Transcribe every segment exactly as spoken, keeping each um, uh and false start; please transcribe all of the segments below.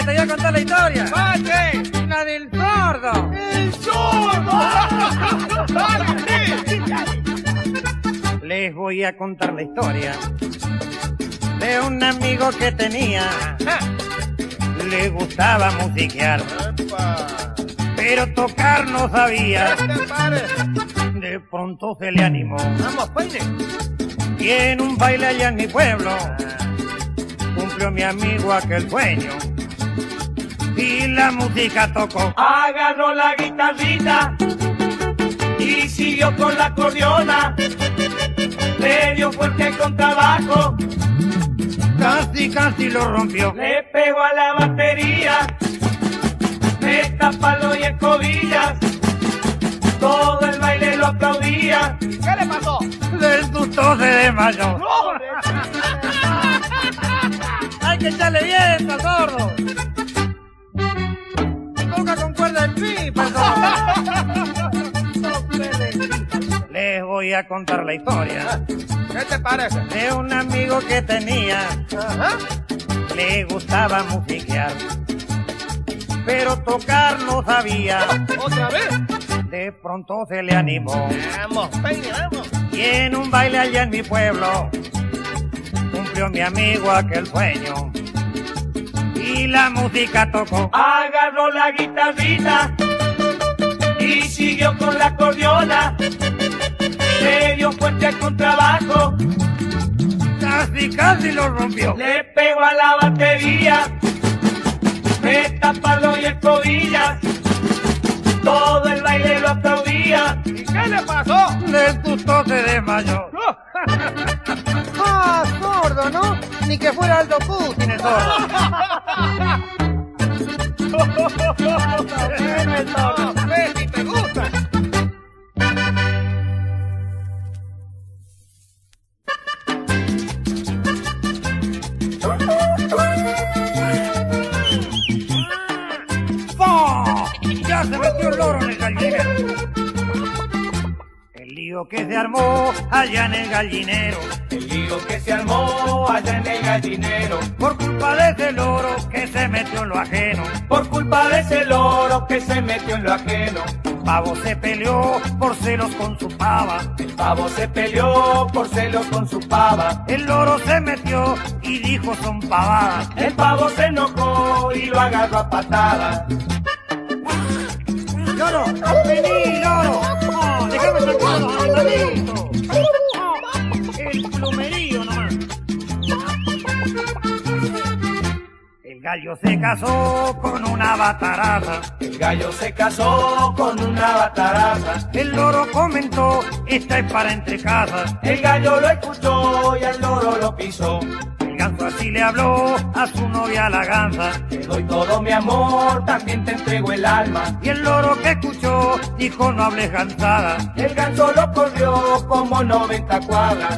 te voy a contar la historia. ¡Mate! La del sordo. ¡El sordo! Les voy a contar la historia de un amigo que tenía. Le gustaba musiquear, pero tocar no sabía. De pronto se le animó. Vamos, peine. Y en un baile allá en mi pueblo cumplió mi amigo aquel sueño. Y la música tocó. Agarró la guitarrita y siguió con la acordeona. Le dio fuerte con trabajo, Casi, casi lo rompió. le pegó a la batería, meta, palo y escobillas. Todo el baile lo aplaudía. ¿Qué le pasó? Del susto se desmayó. Hay que echarle viento, sordo. Toca con cuerda en pipa, Les voy a contar la historia ¿Qué te parece? de un amigo que tenía. Ajá. Le gustaba musiquear, pero tocar no sabía. ¿Otra vez? De pronto se le animó. Vamos, peine, vamos. Y en un baile allá en mi pueblo cumplió mi amigo aquel sueño. Y la música tocó. Agarró la guitarrita y siguió con la acordeona. Le dio fuerte al contrabajo, Casi, casi lo rompió. le pegó a la batería, meta, palo y escobillas. Todo el baile lo aplaudía. ¿Y qué le pasó? Del susto se desmayó. Ah, sordo, ¿no? Ni que fuera Aldo Putin el sordo. Bueno, el sordo. Ve si te gusta. ¡Fua! Ya se metió el loro en el gallinero. El lío que se armó allá en el gallinero, El lío que se armó allá en el gallinero, por culpa de ese loro que se metió en lo ajeno. por culpa de ese loro que se metió en lo ajeno. El pavo se peleó por celos con su pava. El pavo se peleó por celos con su pava. El loro se metió y dijo son pavadas. El pavo se enojó y lo agarró a patadas. ¡Loro! ¡Vení, loro! ¡Oh, déjame tranquilo, animalito! Oh, el plumerío nomás. El gallo se casó con una bataraza. El gallo se casó con una bataraza. El loro comentó, esta es para entre casas. El gallo lo escuchó y el loro lo pisó. El ganso así le habló a su novia la gansa. Te doy todo mi amor, también te entrego el alma. Y el loro que escuchó dijo no hables gansada. El ganso lo corrió como noventa cuadras.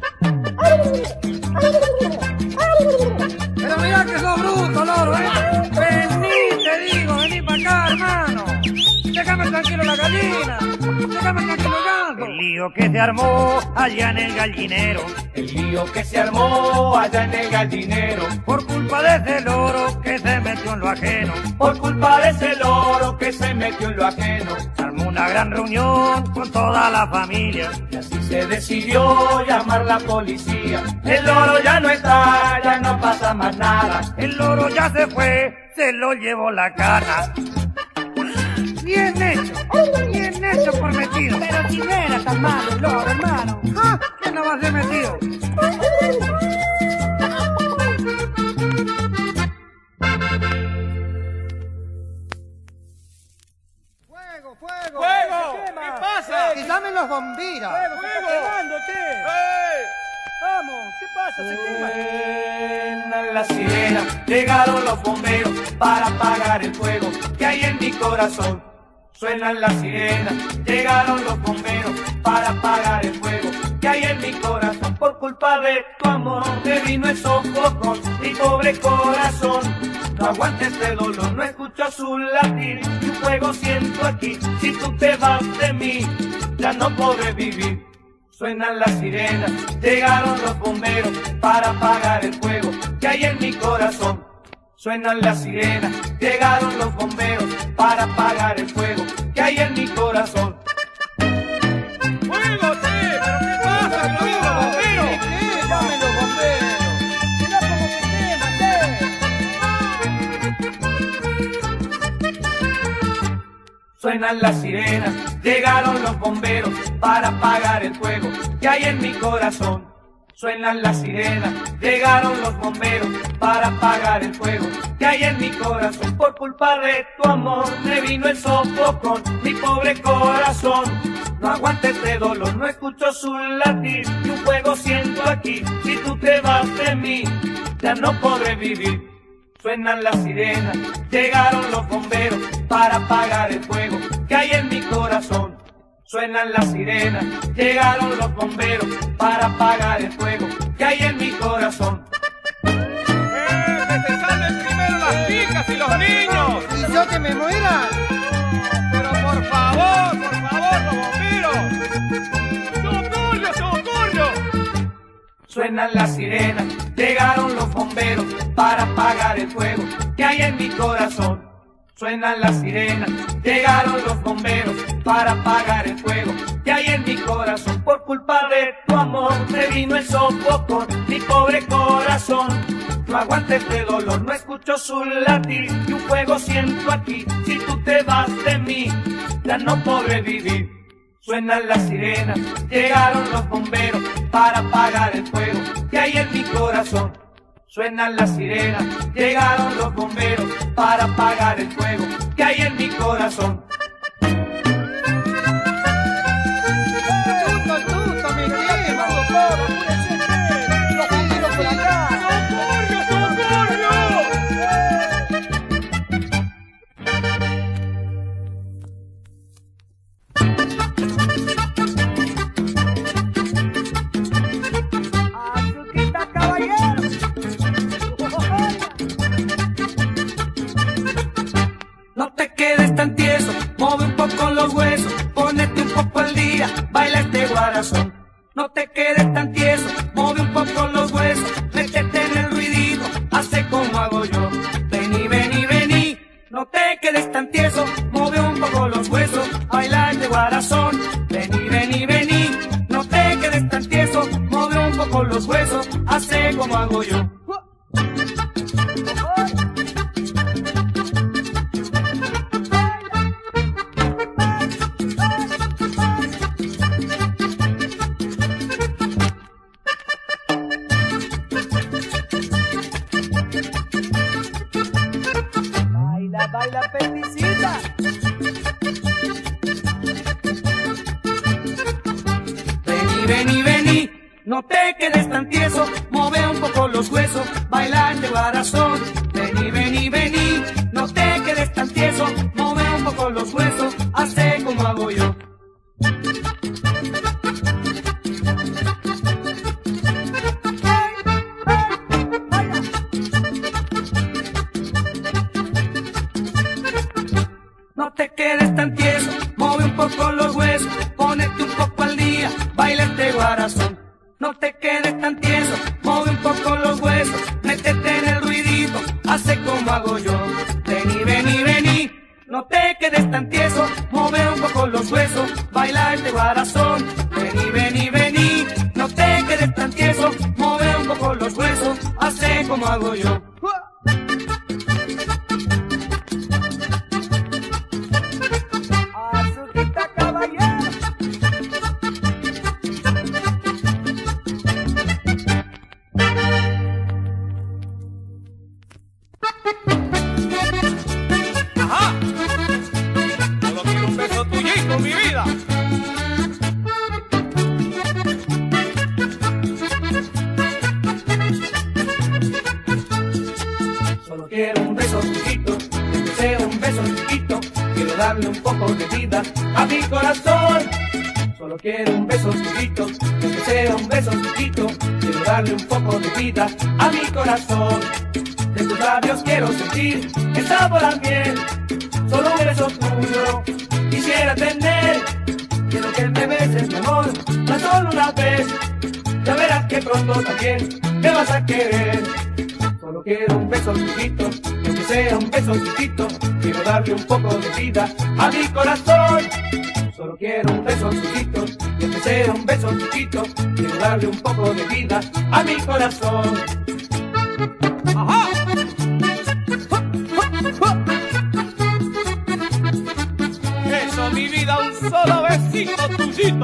Pero mira que sos bruto, loro, ¿eh? Vení, te digo, vení para acá, hermano. Déjame tranquilo la gallina. Déjame tranquilo el ganso. El lío que se armó allá en el gallinero, El lío que se armó allá en el gallinero, por culpa de ese loro que se metió en lo ajeno. por culpa de ese loro que se metió en lo ajeno. Se armó una gran reunión con toda la familia. Y así se decidió llamar la policía. El loro ya no está, ya no pasa más nada. El loro ya se fue, se lo llevó la cana. Bien hecho, bien hecho por metido. Pero si no era tan malo el loro, hermano. ¿Ah? ¿Qué no va a ser metido? Fuego, fuego. ¡Fuego! ¿Qué pasa? Que llamen los bomberos. Vamos, ¿qué pasa? Se quema. Suenan las sirenas, llegaron los bomberos para apagar el fuego que hay en mi corazón. Suenan las sirenas, llegaron los bomberos para apagar el fuego que hay en mi corazón. Por culpa de tu amor me vino el sofocón, mi pobre corazón. No aguante este dolor, no escucho su latir, y un fuego siento aquí. Si tú te vas de mí, ya no podré vivir. Suenan las sirenas, llegaron los bomberos para apagar el fuego que hay en mi corazón. Suenan las sirenas, llegaron los bomberos para apagar el fuego que hay en mi corazón. ¡Fuego, sí! ¿Pero qué pasa, mi amigo bombero? ¿Qué? ¡Llamen los bomberos! ¡Mirá cómo se quema, che! Suenan las sirenas, llegaron los bomberos para apagar el fuego que hay en mi corazón. Suenan las sirenas, llegaron los bomberos para apagar el fuego que hay en mi corazón. Por culpa de tu amor me vino el sofocón, mi pobre corazón. No aguanto este dolor, no escucho su latir y un fuego siento aquí. Si tú te vas de mí, ya no podré vivir. Suenan las sirenas, llegaron los bomberos para apagar el fuego que hay en mi corazón. Suenan las sirenas, llegaron los bomberos para apagar el fuego que hay en mi corazón. ¡Eh! ¡Que se salven primero las chicas y los niños! ¿Y yo que me muera? ¡Pero por favor, por favor, los bomberos! ¡Socorro, socorro! Suenan las sirenas, llegaron los bomberos para apagar el fuego que hay en mi corazón. Suenan las sirenas, llegaron los bomberos para apagar el fuego que hay en mi corazón. Por culpa de tu amor me vino el sofocón, mi pobre corazón. No aguanto este dolor, no escucho su latir y un fuego siento aquí. Si tú te vas de mí, ya no podré vivir. Suenan las sirenas, llegaron los bomberos para apagar el fuego que hay en mi corazón. Suenan las sirenas, llegaron los bomberos para apagar el fuego que hay en mi corazón. ¡Tuto, tuto, me estoy quemando todo! ¡Apúrense! ¡Los bomberos por acá! ¡Socorro, socorro! ¡Azuquita, caballero! No te quedes tan tieso, mueve un poco los huesos, ponete un poco al día, baila este guarazón. No te quedes tan tieso, mueve un poco los huesos, métete en el ruidito, hace como hago yo. Vení, vení, vení, no te quedes tan tieso, mueve un poco los huesos, baila este guarazón. Vení, vení, vení, no te quedes tan tieso, mueve un poco los huesos, hace como hago yo. ¡Baila, baila, peticita! Vení, vení, vení, no te quedes tan tieso, mueve un poco los huesos, baila este guarazón. Vení, vení, vení, no te quedes tan tieso, mueve un poco los huesos, hace como hago yo. No te quedes tan tieso, mueve un poco los huesos, ponete un poco al día, baila este guarazón. No te quedes tan tieso, mueve un poco los huesos, métete en el ruidito, hace como hago yo. Vení, vení, vení, no te quedes tan tieso, mueve un poco los huesos, baila este guarazón. Vení, vení, vení, no te quedes tan tieso, mueve un poco los huesos, hace como hago yo. ¡Azuquita, caballero! ¡Ajá! Solo quiero un beso tuyito, mi vida. Solo quiero un beso chiquito, que sea un beso chiquito. Quiero darle un poco de vida a mi corazón. Solo quiero un beso chiquito, que sea un beso chiquito. Quiero darle un poco de vida a mi corazón. De tus labios quiero sentir el sabor a miel. Solo un beso tuyo quisiera tener. Quiero que me beses, mi amor, tan solo una vez. Ya verás que pronto también me vas a querer. Solo Solo quiero un beso chiquito, y aunque sea un beso chiquito, quiero darle un poco de vida a mi corazón. Solo quiero un beso chiquito, y aunque sea un beso chiquito, quiero darle un poco de vida a mi corazón. ¡Ajá! Eso, mi vida, un solo besito tuyito.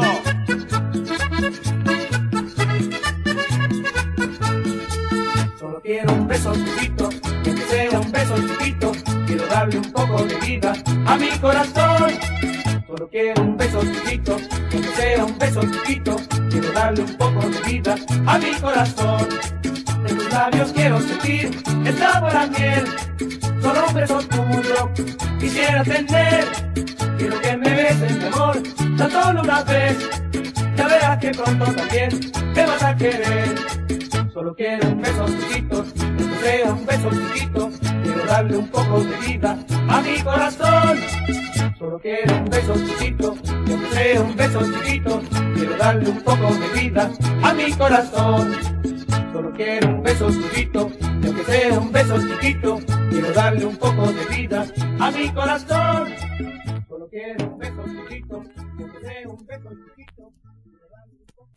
Solo quiero un beso chiquito, y aunque sea un beso chiquito, quiero darle un poco de vida a mi corazón. Solo quiero un beso chiquito, y aunque sea un beso chiquito, quiero darle un poco de vida a mi corazón. En tus labios quiero sentir el sabor a miel, solo un beso tuyo quisiera tener. Quiero que me beses, mi amor, tan solo una vez, ya verás que pronto también me vas a querer. Solo quiero un beso chiquito, aunque sea un beso chiquito, quiero darle un poco de vida a mi corazón. Solo quiero un beso chiquito, aunque sea un beso chiquito, quiero darle un poco de vida a mi corazón. Solo quiero un beso chiquito, aunque sea un beso chiquito, quiero darle un poco de vida a mi corazón. Solo quiero un beso chiquito, aunque sea un beso chiquito, quiero darle un poco.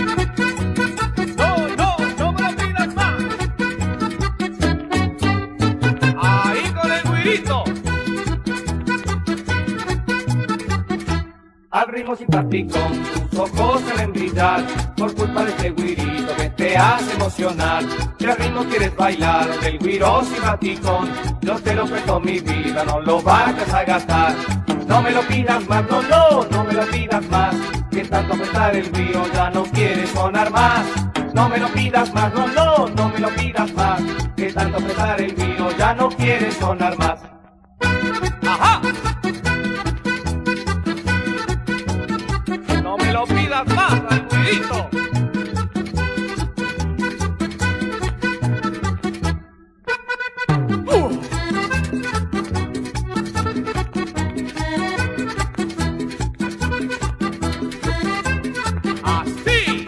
No, no, no me lo pidas más. Ahí con el güirito. Al ritmo simpático, tus ojos se ven brillar, por culpa de este güirito que te hace emocionar. Si al ritmo quieres bailar del güiro simpaticón, yo te lo presto mi vida, no lo vayas a gastar. No me lo pidas más, no, no, no me lo pidas más, que tanto apretar el güiro ya no quiere sonar más. No me lo pidas más, no, no, no me lo pidas más, que tanto apretar el güiro ya no quiere sonar más. ¡Ajá! No me lo pidas más al güirito. Uh. Así.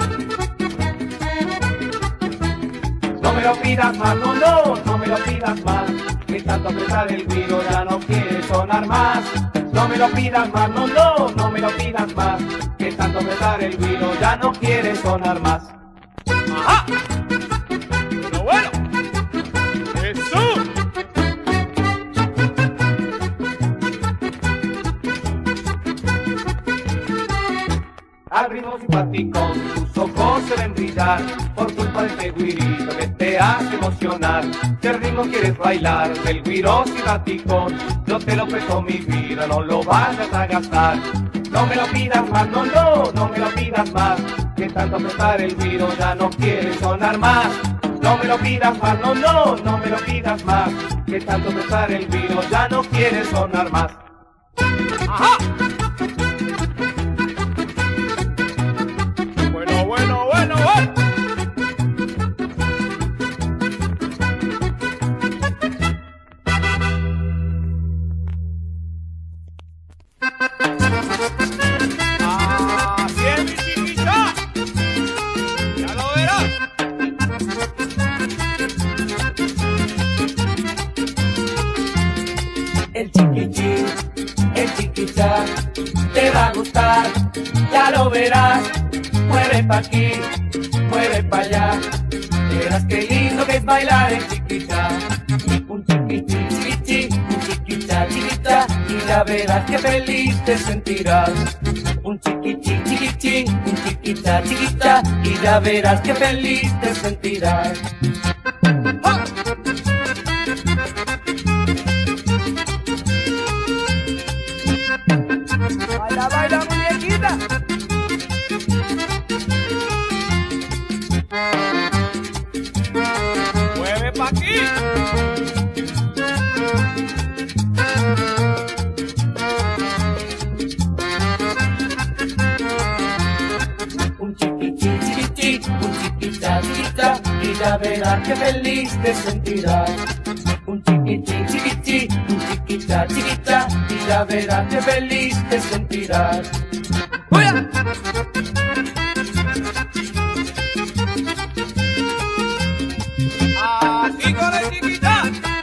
No me lo pidas más, no, no, no me lo pidas más, que tanto apretar el güiro ya no quiere sonar más. No me lo pidas más, no, no, no me lo pidas más, que tanto apretar el güiro ya no quiere sonar más. ¡Ajá! Pero bueno, eso. Al ritmo simpático, tus ojos se ven brillar, por culpa de este güirito que te hace emocionar. Si al ritmo quieres bailar del güiro simpático, yo te lo presto mi vida, no lo vayas a gastar. No me lo pidas más, no, no, no me lo pidas más, que tanto apretar el güiro ya no quiere sonar más. No me lo pidas más, no, no, no me lo pidas más, que tanto apretar el güiro ya no quiere sonar más. ¡Ajá! Bueno, bueno, bueno, bueno. Así es, mi chiquita. Ya lo verás. El chiquichín, el chiquichá, te va a gustar, ya lo verás. Mueve pa' aquí, mueve pa' allá, verás qué lindo que es bailar el chiquichá. Un chiquichín, chiquichín, un chiquichá, chiquichá, y ya verás qué feliz te sentirás. Un chiquichín, chiquichín, un chiquichá, chiquichá, y ya verás qué feliz te sentirás. ¡Ah! Baila, baila, muñequita. Mueve pa' aquí. Un chiquichín, chiquichín, un chiquita, chiquita, y ya verás qué feliz te sentirás. Un chiquichín, chiquichín, un chiquita, chiquita, y ya verás qué feliz te sentirás. ¡Fuera! Y con el chiquita.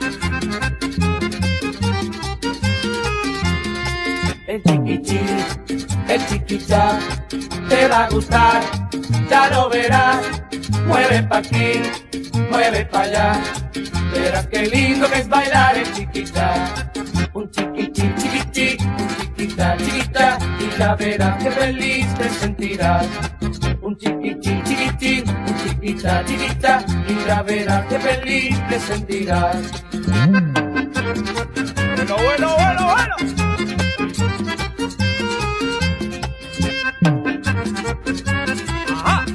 El chiquichín, el chiquichá, te va a gustar, ya lo verás. Mueve pa' aquí, mueve pa' allá, verás qué lindo que es bailar el chiquichá. Un chiquichín, chiquichín, un chiquita, chiquita, y ya verás qué feliz te sentirás. Un chiquichín, chiquichín, un chiquita, chiquita, y ya verás qué feliz te sentirás. Bueno, bueno, bueno, bueno. Ajá.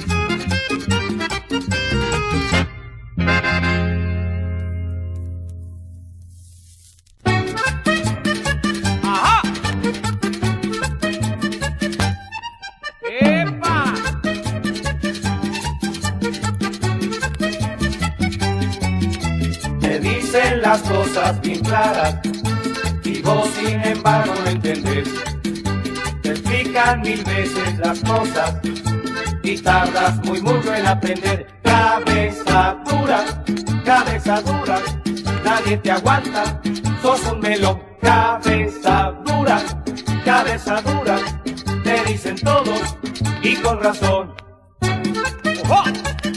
Ajá. ¡Epa! Te dicen las cosas bien claras y vos sin embargo no entendés. Te explican mil veces las cosas y tardas muy mucho en aprender. Cabeza dura, cabeza dura, nadie te aguanta, sos un melón. Cabeza dura, cabeza dura, te dicen todos y con razón. ¡Ojo!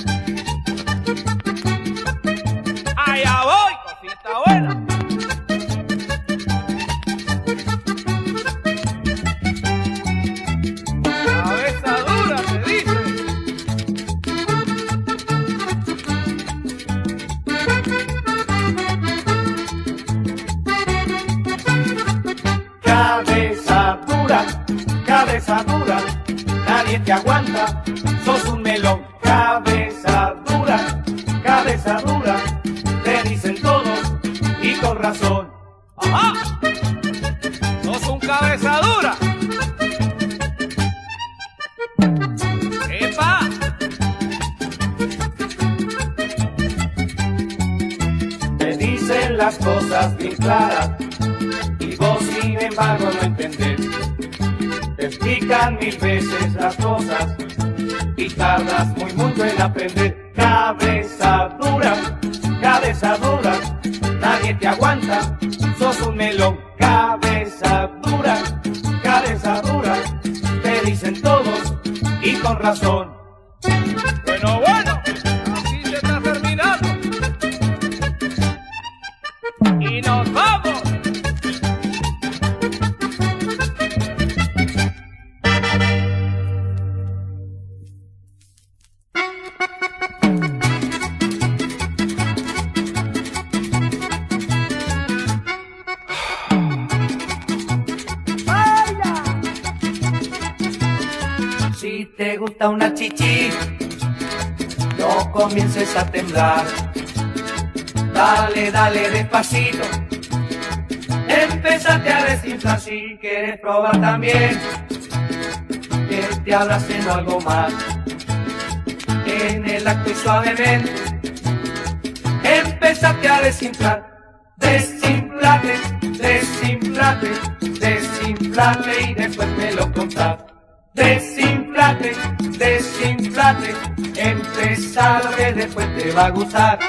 Allá voy, cosita buena. Cabeza dura, te dice. Cabeza dura, cabeza dura, nadie te aguanta, sos un melón. Cabeza dura, cabeza dura, te dicen todos y con razón. ¡Ajá! ¡Sos un cabeza dura! ¡Epa! Te dicen las cosas bien claras y vos sin embargo no entendés. Te explican mil veces las cosas y tardas muy mucho en aprender. Cabeza dura, cabeza dura, nadie te aguanta, sos un melón. Cabeza dura, cabeza dura, te dicen todos y con razón. Bueno, bueno, así se está terminando. Y nos vamos. Si te gusta una chichi, no comiences a temblar. Dale, dale despacito, empezate a desinflar. Si quieres probar también, que te abracen o algo más. En el acto y suavemente, empezate a desinflar. Desinflate, desinflate, desinflate y después me lo contás. Desinflate, desinflate, empezá lo que después te va a gustar.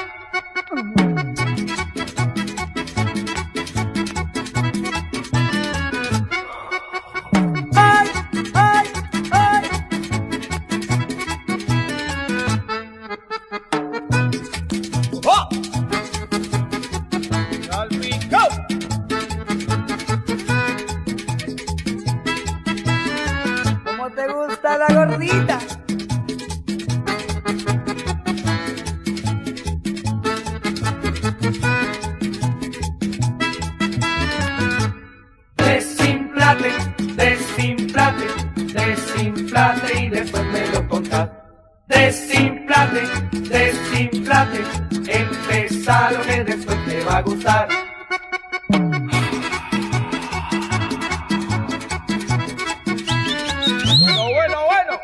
¡Ay, ay, ay! ¡Oh! ¡Salpicao! ¿Cómo te gusta la gordita? Desinflate, desinflate, desinflate y después me lo contás. Desinflate, desinflate, empezá lo que después te va a gustar. Bueno, bueno, bueno.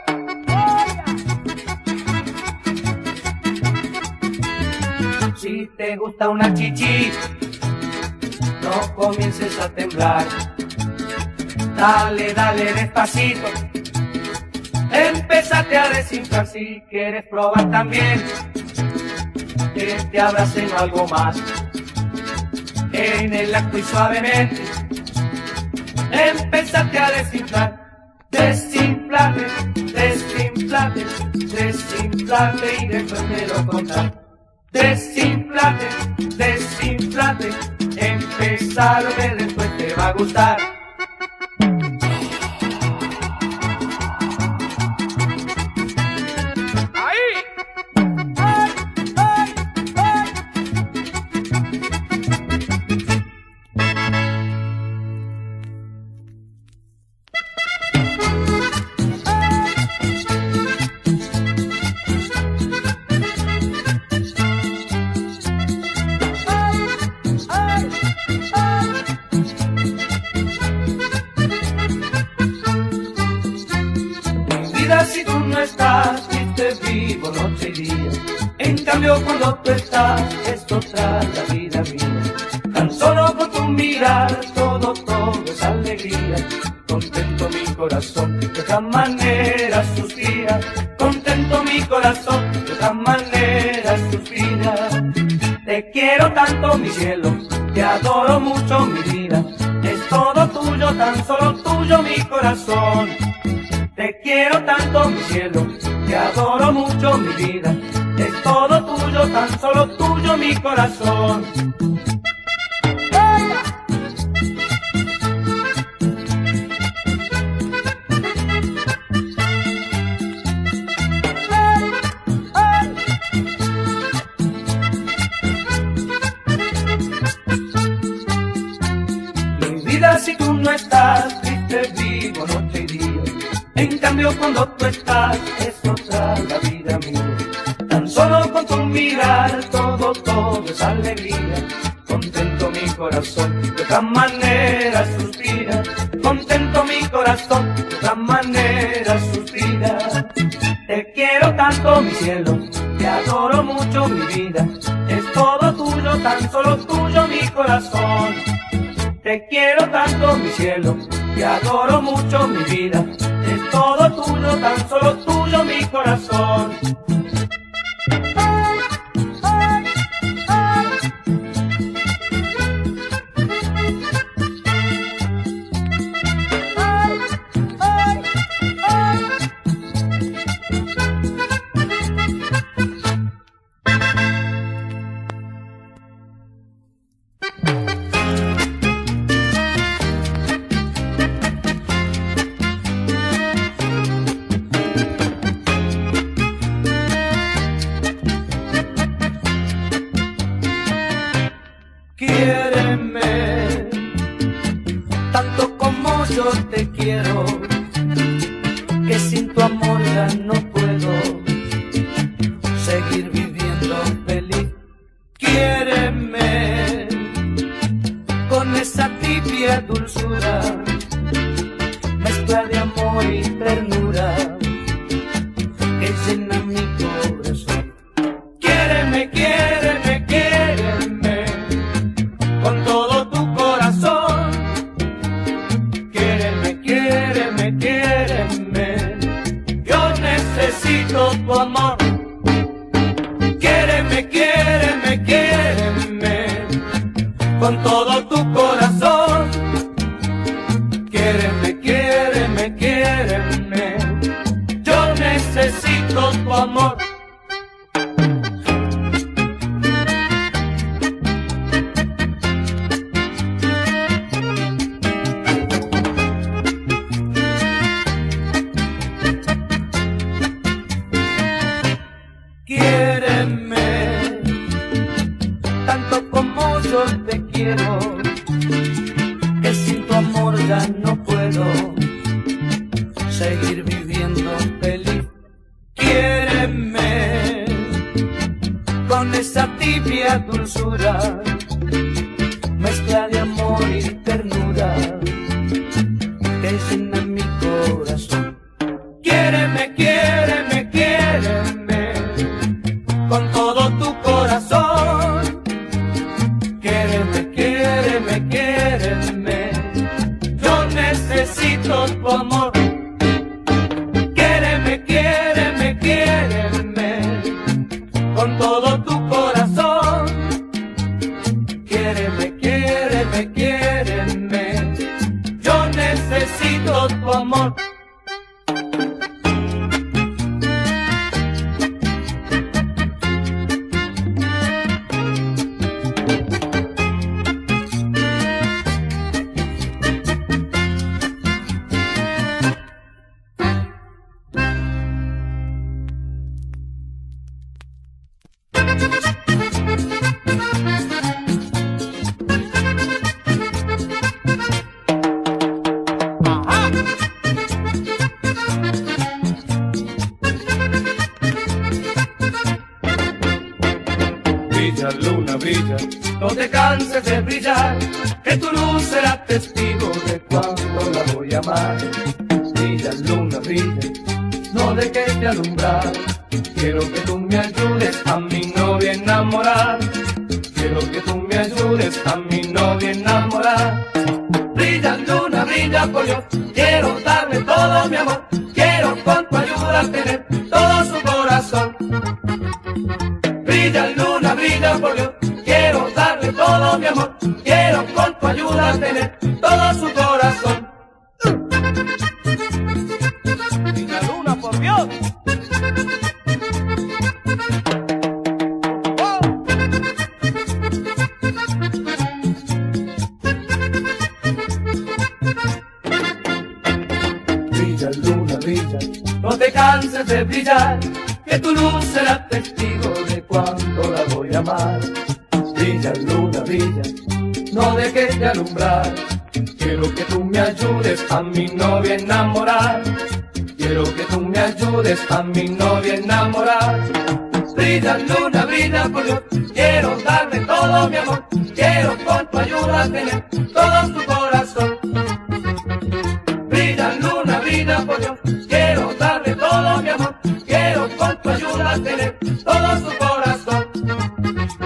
Si te gusta una chichi, no comiences a temblar. Dale, dale despacito, empezate a desinflar. Si quieres probar también, que te abracen algo más. En el acto y suavemente empezaste a desinflar. Desinflate, desinflate, desinflate y después me lo contás. Desinflate, desinflate, empezar que después te va a gustar. Si tú no estás, triste vivo noche y día. En cambio cuando tú estás, es otra la vida mía. Tan solo con tu mirar, todo, todo es alegría. Contento mi corazón, de otra manera suspira. Contento mi corazón, de otra manera suspira. Te quiero tanto mi cielo, te adoro mucho mi vida. Es todo tuyo, tan solo tuyo mi corazón. Te quiero tanto mi cielo, te adoro mucho mi vida. Es todo tuyo, tan solo tuyo mi corazón. Mi vida si tú no estás, triste vivo noche y día. En cambio cuando tú estás, es otra la vida mía. Tan solo con tu mirar, todo, todo es alegría. Contento mi corazón, de otra manera suspira. Contento mi corazón, de otra manera suspira. Te quiero tanto mi cielo, te adoro mucho mi vida. Es todo tuyo, tan solo tuyo mi corazón. Te quiero tanto mi cielo, te adoro mucho mi vida. Es todo tuyo, tan solo tuyo mi corazón. Quiéreme tanto como yo te quiero, que sin tu amor ya no puedo seguir viviendo feliz. Quiéreme con esa tibia dulzura, mezcla de amor y ternura que llena mi corazón. Quiéreme, quiéreme, quiéreme con todo tu corazón. Quiéreme, quiéreme, quiéreme, yo necesito tu amor. Quiéreme, quiéreme, quiéreme con todo tu corazón. Quiéreme, quiéreme, quiéreme, yo necesito tu amor. Quiéreme tanto como yo te quiero, que sin tu amor ya no puedo seguir viviendo feliz. Quiéreme con esa tibia dulzura, mezcla de amor y ternura que llena mi corazón. Quiéreme, quiéreme, quiéreme con todo tu corazón. Quiéreme, quiéreme, quiéreme, yo necesito tu amor. Quiéreme, quiéreme, quiéreme con todo tu corazón. luna, brilla, no te canses de brillar, que tu luz será testigo de cuando la voy a amar. Brilla, luna, brilla, no dejes de alumbrar, quiero que tú me ayudes a mi novia a enamorar. Quiero que tú me ayudes a mi novia a enamorar. Brilla, luna, brilla por Dios, quiero darle todo mi amor, quiero con tu ayuda tener todo su corazón. Brilla, luna, brilla por Dios, quiero darle todo mi amor, quiero con tu ayuda tener todo su corazón. Brilla luna, por Dios. Brilla, luna, brilla, no te canses de brillar, que tu luz será testigo de cuando la voy a amar. Brilla, luna, brilla, no dejes de alumbrar, quiero que tú me ayudes a mi novia a enamorar. Quiero que tú me ayudes a mi novia a enamorar. Brilla, luna, brilla por Dios, quiero darle todo mi amor, quiero con tu ayuda tener todo su corazón. Brilla, luna, brilla por Dios, quiero darle todo mi amor, quiero con tu ayuda tener todo su corazón.